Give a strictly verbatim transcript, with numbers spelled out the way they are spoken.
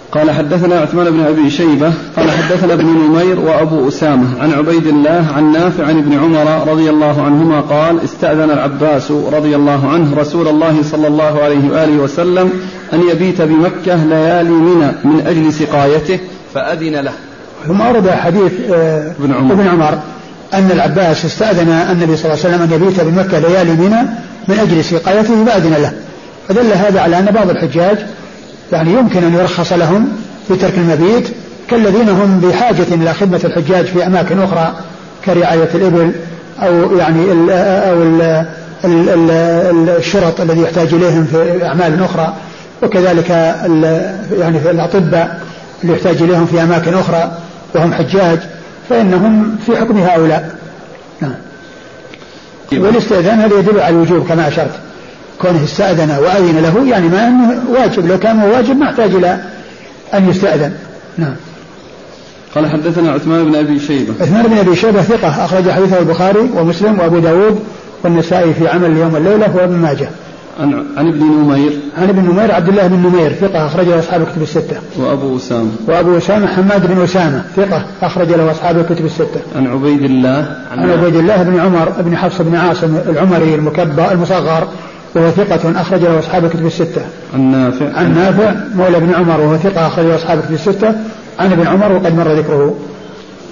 قال حدثنا عثمان بن أبي شيبة قال حدثنا ابن نمير وأبو أسامة عن عبيد الله عن نافع عن ابن عمر رضي الله عنهما قال استأذن العباس رضي الله عنه رسول الله صلى الله عليه وآله وسلم أن يبيت بمكة ليالي منى من أجل سقايته فأذن له. ثم أورد حديث ابن عمر, ابن عمر أن العباس استأذن النبي صلى الله عليه وسلم أن يبيت بمكة ليالي منى من أجل سقايته فأذن له. فدل هذا على أن بعض الحجاج يعني يمكن أن يرخص لهم في ترك المبيت كالذين هم بحاجة إلى خدمة الحجاج في أماكن أخرى كرعاية الإبل أو يعني ال أو ال ال ال الشرط الذي يحتاج إليهم في أعمال أخرى، وكذلك يعني في الأطباء اللي يحتاج إليهم في أماكن أخرى وهم حجاج فإنهم في حكم هؤلاء. نعم. والاستئذان هذا يدل على الوجوب كما أشرت، كونه استأذن وأذن له يعني ما أنه واجب، لو كان واجب ما احتاج إلى أن يستأذن. نعم. قال حدثنا عثمان بن أبي شيبة. عثمان بن أبي شيبة ثقة أخرج حديثه البخاري ومسلم وأبو داود والنسائي في عمل اليوم والليلة وابن ماجه. عن, عن ابن نمير. عن ابن نمير عبد الله بن نمير ثقة أخرج له أصحاب الكتب الستة. وأبو أسامة. وأبو أسامة حماد بن أسامة ثقة أخرج له أصحاب الكتب الستة. عن عبيد الله. عن, عن عبيد الله بن عمر بن حفص بن عاصم العمري المكبر المصغر وهو ثقة أخرج له أصحاب الكتب الستة. عن نافع. عن نافع مولى بن عمر وهو ثقة أخرج له أصحاب الكتب الستة. عن ابن عمر وقد مر ذكره.